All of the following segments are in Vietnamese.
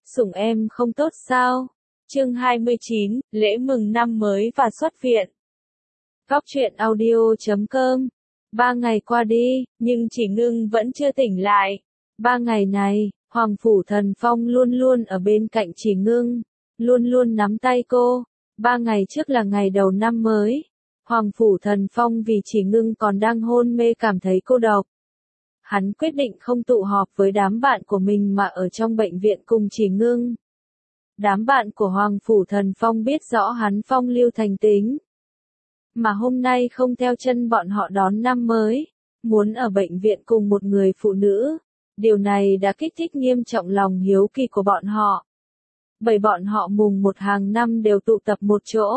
sủng em không tốt sao? Chương 29, lễ mừng năm mới và xuất viện. Góc truyện audio.com. 3 ngày qua đi, nhưng chị Ngưng vẫn chưa tỉnh lại. 3 ngày này, Hoàng Phủ Thần Phong luôn luôn ở bên cạnh chị Ngưng, luôn luôn nắm tay cô. 3 ngày trước là ngày đầu năm mới. Hoàng Phủ Thần Phong vì chị Ngưng còn đang hôn mê cảm thấy cô độc. Hắn quyết định không tụ họp với đám bạn của mình mà ở trong bệnh viện cùng chị Ngưng. Đám bạn của Hoàng Phủ Thần Phong biết rõ hắn phong lưu thành tính. Mà hôm nay không theo chân bọn họ đón năm mới, muốn ở bệnh viện cùng một người phụ nữ. Điều này đã kích thích nghiêm trọng lòng hiếu kỳ của bọn họ. Bởi bọn họ mùng 1 hàng năm đều tụ tập một chỗ.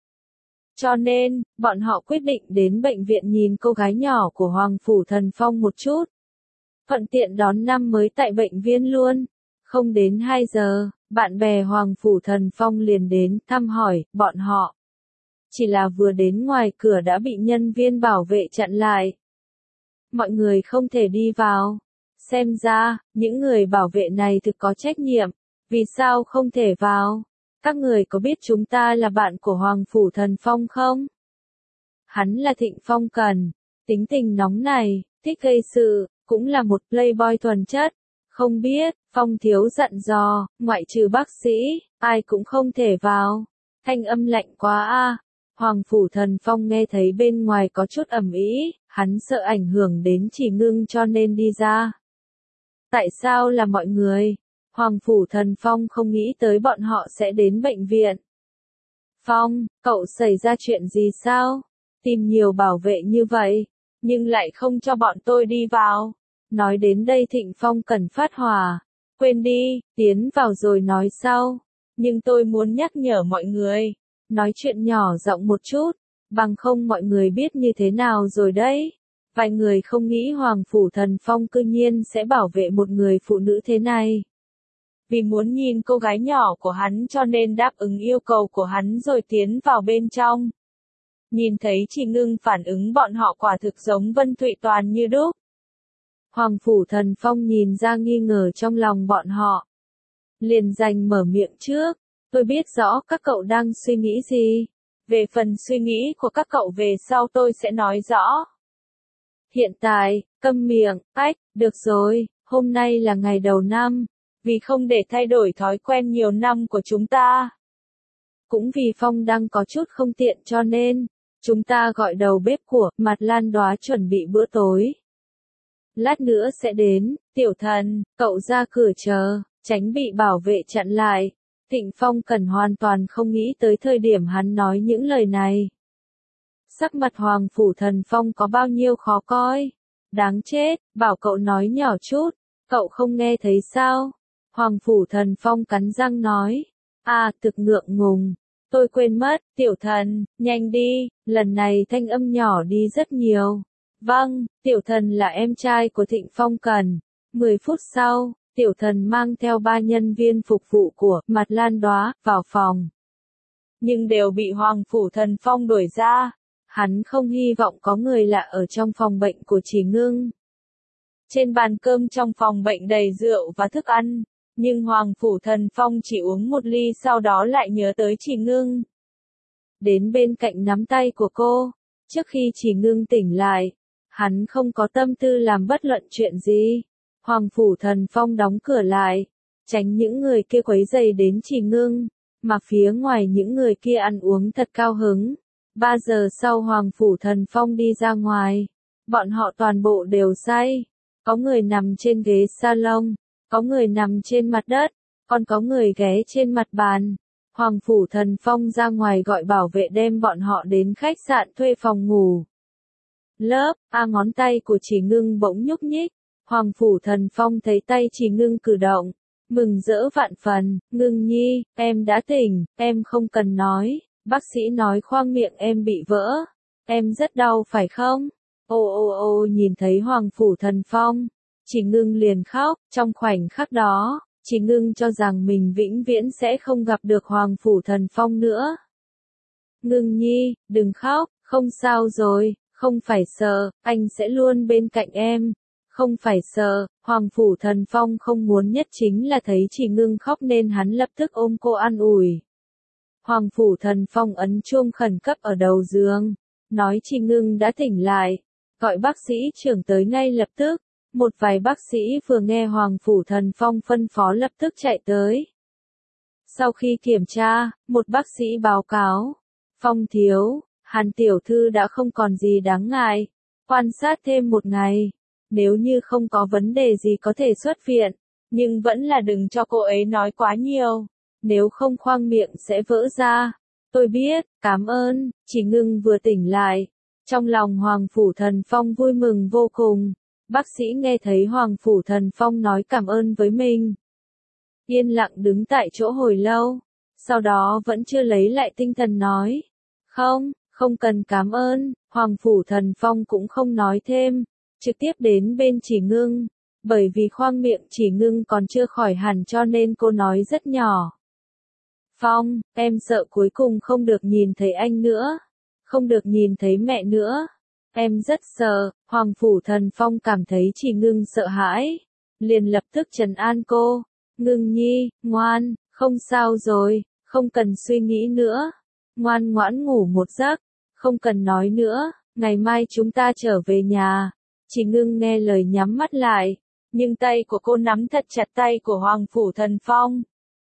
Cho nên, bọn họ quyết định đến bệnh viện nhìn cô gái nhỏ của Hoàng Phủ Thần Phong một chút. Thuận tiện đón năm mới tại bệnh viện luôn. Không đến 2 giờ, bạn bè Hoàng Phủ Thần Phong liền đến thăm hỏi bọn họ. Chỉ là vừa đến ngoài cửa đã bị nhân viên bảo vệ chặn lại. Mọi người không thể đi vào. Xem ra, những người bảo vệ này thực có trách nhiệm. Vì sao không thể vào? Các người có biết chúng ta là bạn của Hoàng Phủ Thần Phong không? Hắn là Thịnh Phong Cần, tính tình nóng này, thích gây sự, cũng là một playboy thuần chất. Không biết, Phong thiếu dặn dò, ngoại trừ bác sĩ, ai cũng không thể vào. Thanh âm lạnh quá a. Hoàng Phủ Thần Phong nghe thấy bên ngoài có chút ầm ĩ, hắn sợ ảnh hưởng đến chị Ngưng cho nên đi ra. Tại sao là mọi người? Hoàng Phủ Thần Phong không nghĩ tới bọn họ sẽ đến bệnh viện. Phong, cậu xảy ra chuyện gì sao? Tìm nhiều bảo vệ như vậy, nhưng lại không cho bọn tôi đi vào. Nói đến đây Thịnh Phong Cần phát hỏa. Quên đi, tiến vào rồi nói sau. Nhưng tôi muốn nhắc nhở mọi người. Nói chuyện nhỏ giọng một chút. Bằng không mọi người biết như thế nào rồi đấy. Vài người không nghĩ Hoàng Phủ Thần Phong cư nhiên sẽ bảo vệ một người phụ nữ thế này. Vì muốn nhìn cô gái nhỏ của hắn cho nên đáp ứng yêu cầu của hắn rồi tiến vào bên trong. Nhìn thấy chị Ngưng phản ứng bọn họ quả thực giống Vân Thụy Toàn như đúc. Hoàng Phủ Thần Phong nhìn ra nghi ngờ trong lòng bọn họ. Liền giành mở miệng trước. Tôi biết rõ các cậu đang suy nghĩ gì. Về phần suy nghĩ của các cậu về sau tôi sẽ nói rõ. Hiện tại, câm miệng, được rồi, hôm nay là ngày đầu năm. Vì không để thay đổi thói quen nhiều năm của chúng ta. Cũng vì Phong đang có chút không tiện cho nên, chúng ta gọi đầu bếp của Mặt Lan Đóa chuẩn bị bữa tối. Lát nữa sẽ đến, tiểu thần, cậu ra cửa chờ, tránh bị bảo vệ chặn lại. Thịnh Phong Cần hoàn toàn không nghĩ tới thời điểm hắn nói những lời này. Sắc mặt Hoàng Phủ Thần Phong có bao nhiêu khó coi. Đáng chết, bảo cậu nói nhỏ chút, cậu không nghe thấy sao? Hoàng Phủ Thần Phong cắn răng nói. Thực ngượng ngùng. Tôi quên mất, tiểu thần, nhanh đi, lần này thanh âm nhỏ đi rất nhiều. Vâng, tiểu thần là em trai của Thịnh Phong Cần. 10 phút sau, tiểu thần mang theo 3 nhân viên phục vụ của Mặt Lan Đóa vào phòng. Nhưng đều bị Hoàng Phủ Thần Phong đuổi ra. Hắn không hy vọng có người lạ ở trong phòng bệnh của chị Ngưng. Trên bàn cơm trong phòng bệnh đầy rượu và thức ăn. Nhưng Hoàng Phủ Thần Phong chỉ uống một ly sau đó lại nhớ tới chị Ngưng. Đến bên cạnh nắm tay của cô. Trước khi chị Ngưng tỉnh lại, hắn không có tâm tư làm bất luận chuyện gì. Hoàng Phủ Thần Phong đóng cửa lại, tránh những người kia quấy rầy đến chị Ngưng, mà phía ngoài những người kia ăn uống thật cao hứng. 3 giờ sau Hoàng Phủ Thần Phong đi ra ngoài, bọn họ toàn bộ đều say. Có người nằm trên ghế salon, có người nằm trên mặt đất, còn có người ghé trên mặt bàn. Hoàng Phủ Thần Phong ra ngoài gọi bảo vệ đem bọn họ đến khách sạn thuê phòng ngủ. Ngón tay của chị Ngưng bỗng nhúc nhích. Hoàng Phủ Thần Phong thấy tay chị Ngưng cử động, mừng rỡ vạn phần. Ngưng nhi, em đã tỉnh, em không cần nói. Bác sĩ nói khoang miệng em bị vỡ. Em rất đau phải không? Nhìn thấy Hoàng Phủ Thần Phong, chị Ngưng liền khóc. Trong khoảnh khắc đó, chị Ngưng cho rằng mình vĩnh viễn sẽ không gặp được Hoàng Phủ Thần Phong nữa. Ngưng nhi, đừng khóc, không sao rồi, không phải sợ, anh sẽ luôn bên cạnh em. Không phải sợ, Hoàng Phủ Thần Phong không muốn nhất chính là thấy Chỉ Ngưng khóc nên hắn lập tức ôm cô an ủi. Hoàng Phủ Thần Phong ấn chuông khẩn cấp ở đầu giường, nói Chỉ Ngưng đã tỉnh lại, gọi bác sĩ trưởng tới ngay lập tức. Một vài bác sĩ vừa nghe Hoàng Phủ Thần Phong phân phó lập tức chạy tới. Sau khi kiểm tra, một bác sĩ báo cáo, Phong thiếu, Hàn tiểu thư đã không còn gì đáng ngại, quan sát thêm một ngày, nếu như không có vấn đề gì có thể xuất viện, nhưng vẫn là đừng cho cô ấy nói quá nhiều, nếu không khoang miệng sẽ vỡ ra. Tôi biết, cảm ơn. Chỉ Ngưng vừa tỉnh lại, trong lòng Hoàng Phủ Thần Phong vui mừng vô cùng. Bác sĩ nghe thấy Hoàng Phủ Thần Phong nói cảm ơn với mình, yên lặng đứng tại chỗ hồi lâu, sau đó vẫn chưa lấy lại tinh thần nói, không cần cảm ơn. Hoàng Phủ Thần Phong cũng không nói thêm, trực tiếp đến bên Chỉ Ngưng, bởi vì khoang miệng Chỉ Ngưng còn chưa khỏi hẳn cho nên cô nói rất nhỏ. Phong, em sợ cuối cùng không được nhìn thấy anh nữa, không được nhìn thấy mẹ nữa. Em rất sợ. Hoàng Phủ Thần Phong cảm thấy Chỉ Ngưng sợ hãi, liền lập tức trấn an cô. Ngưng nhi, ngoan, không sao rồi, không cần suy nghĩ nữa. Ngoan ngoãn ngủ một giấc, không cần nói nữa, ngày mai chúng ta trở về nhà. Chỉ Ngưng nghe lời nhắm mắt lại, nhưng tay của cô nắm thật chặt tay của Hoàng Phủ Thần Phong.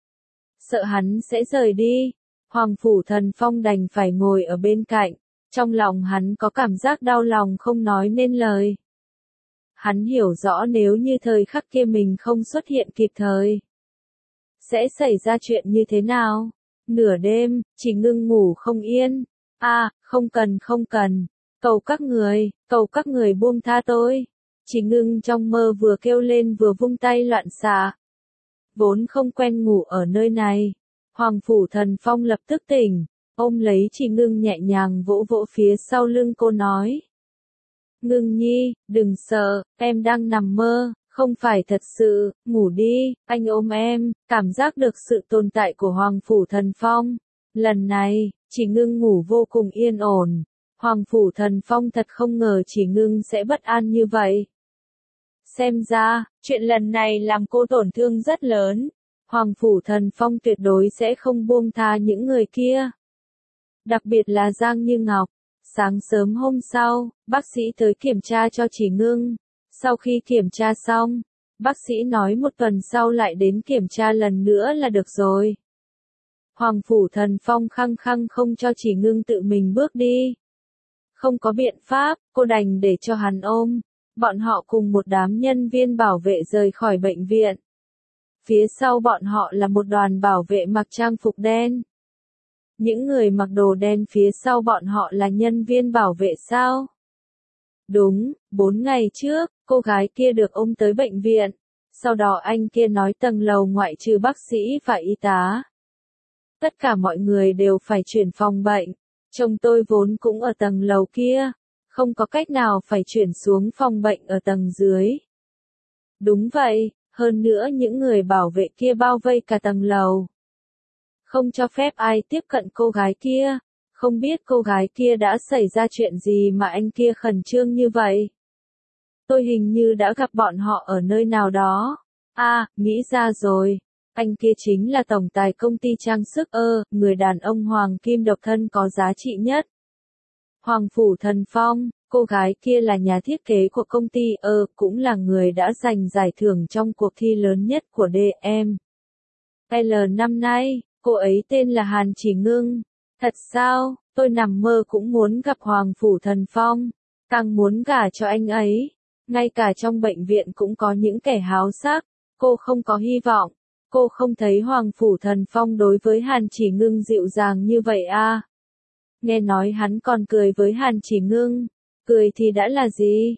Sợ hắn sẽ rời đi, Hoàng Phủ Thần Phong đành phải ngồi ở bên cạnh. Trong lòng hắn có cảm giác đau lòng không nói nên lời. Hắn hiểu rõ nếu như thời khắc kia mình không xuất hiện kịp thời, sẽ xảy ra chuyện như thế nào. Nửa đêm, Chỉ Ngưng ngủ không yên. Không cần, cầu các người buông tha tôi. Chỉ Ngưng trong mơ vừa kêu lên vừa vung tay loạn xạ. Vốn không quen ngủ ở nơi này, Hoàng Phủ Thần Phong lập tức tỉnh. Ôm lấy Chỉ Ngưng nhẹ nhàng vỗ vỗ phía sau lưng cô nói. Ngưng nhi, đừng sợ, em đang nằm mơ, không phải thật sự, ngủ đi. Anh ôm em, cảm giác được sự tồn tại của Hoàng Phủ Thần Phong. Lần này, Chỉ Ngưng ngủ vô cùng yên ổn. Hoàng Phủ Thần Phong thật không ngờ Chỉ Ngưng sẽ bất an như vậy. Xem ra, chuyện lần này làm cô tổn thương rất lớn. Hoàng Phủ Thần Phong tuyệt đối sẽ không buông tha những người kia. Đặc biệt là Giang Như Ngọc. Sáng sớm hôm sau, bác sĩ tới kiểm tra cho Chỉ Ngưng. Sau khi kiểm tra xong, bác sĩ nói một tuần sau lại đến kiểm tra lần nữa là được rồi. Hoàng Phủ Thần Phong khăng khăng không cho Chỉ Ngưng tự mình bước đi. Không có biện pháp, cô đành để cho hắn ôm. Bọn họ cùng một đám nhân viên bảo vệ rời khỏi bệnh viện. Phía sau bọn họ là một đoàn bảo vệ mặc trang phục đen. Những người mặc đồ đen phía sau bọn họ là nhân viên bảo vệ sao? Đúng, 4 ngày trước, cô gái kia được ôm tới bệnh viện. Sau đó anh kia nói tầng lầu ngoại trừ bác sĩ và y tá, tất cả mọi người đều phải chuyển phòng bệnh. Chồng tôi vốn cũng ở tầng lầu kia, không có cách nào phải chuyển xuống phòng bệnh ở tầng dưới. Đúng vậy, hơn nữa những người bảo vệ kia bao vây cả tầng lầu, không cho phép ai tiếp cận cô gái kia. Không biết cô gái kia đã xảy ra chuyện gì mà anh kia khẩn trương như vậy. Tôi hình như đã gặp bọn họ ở nơi nào đó. Nghĩ ra rồi. Anh kia chính là tổng tài công ty trang sức người đàn ông hoàng kim độc thân có giá trị nhất. Hoàng Phủ Thần Phong, cô gái kia là nhà thiết kế của công ty cũng là người đã giành giải thưởng trong cuộc thi lớn nhất của DM L năm nay. Cô ấy tên là Hàn Chỉ Ngưng. Thật sao, tôi nằm mơ cũng muốn gặp Hoàng Phủ Thần Phong, càng muốn gả cho anh ấy. Ngay cả trong bệnh viện cũng có những kẻ háo sắc, cô không có hy vọng. Cô không thấy Hoàng Phủ Thần Phong đối với Hàn Chỉ Ngưng dịu dàng như vậy Nghe nói hắn còn cười với Hàn Chỉ Ngưng. Cười thì đã là gì?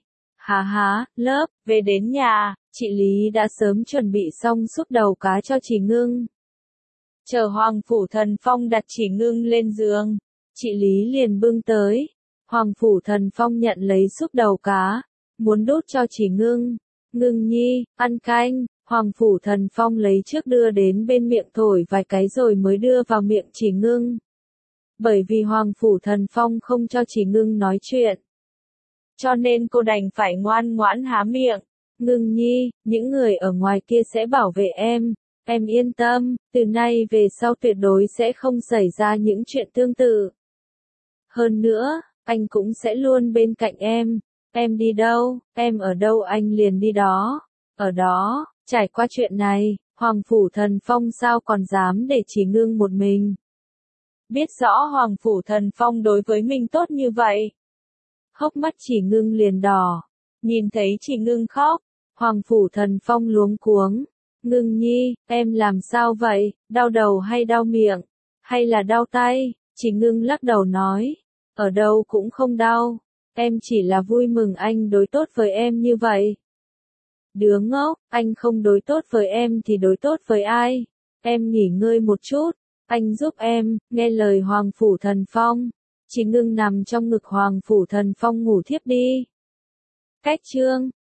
Lớp, về đến nhà, chị Lý đã sớm chuẩn bị xong súp đầu cá cho Chỉ Ngưng. Chờ Hoàng Phủ Thần Phong đặt Chỉ Ngưng lên giường, chị Lý liền bưng tới. Hoàng Phủ Thần Phong nhận lấy súp đầu cá, muốn đút cho Chỉ Ngưng. Ngưng nhi, ăn canh. Hoàng Phủ Thần Phong lấy trước đưa đến bên miệng thổi vài cái rồi mới đưa vào miệng Chỉ Ngưng. Bởi vì Hoàng Phủ Thần Phong không cho Chỉ Ngưng nói chuyện, cho nên cô đành phải ngoan ngoãn há miệng. Ngưng nhi, những người ở ngoài kia sẽ bảo vệ em yên tâm, từ nay về sau tuyệt đối sẽ không xảy ra những chuyện tương tự. Hơn nữa, anh cũng sẽ luôn bên cạnh em đi đâu, em ở đâu anh liền đi đó, ở đó. Trải qua chuyện này, Hoàng Phủ Thần Phong sao còn dám để Chỉ Ngưng một mình. Biết rõ Hoàng Phủ Thần Phong đối với mình tốt như vậy. Hốc mắt Chỉ Ngưng liền đỏ, nhìn thấy Chỉ Ngưng khóc, Hoàng Phủ Thần Phong luống cuống. Ngưng nhi, em làm sao vậy, đau đầu hay đau miệng, hay là đau tay? Chỉ Ngưng lắc đầu nói, ở đâu cũng không đau, em chỉ là vui mừng anh đối tốt với em như vậy. Đứa ngốc, anh không đối tốt với em thì đối tốt với ai? Em nghỉ ngơi một chút, anh giúp em. Nghe lời Hoàng Phủ Thần Phong, Chỉ Ngưng nằm trong ngực Hoàng Phủ Thần Phong ngủ thiếp đi. Cách chương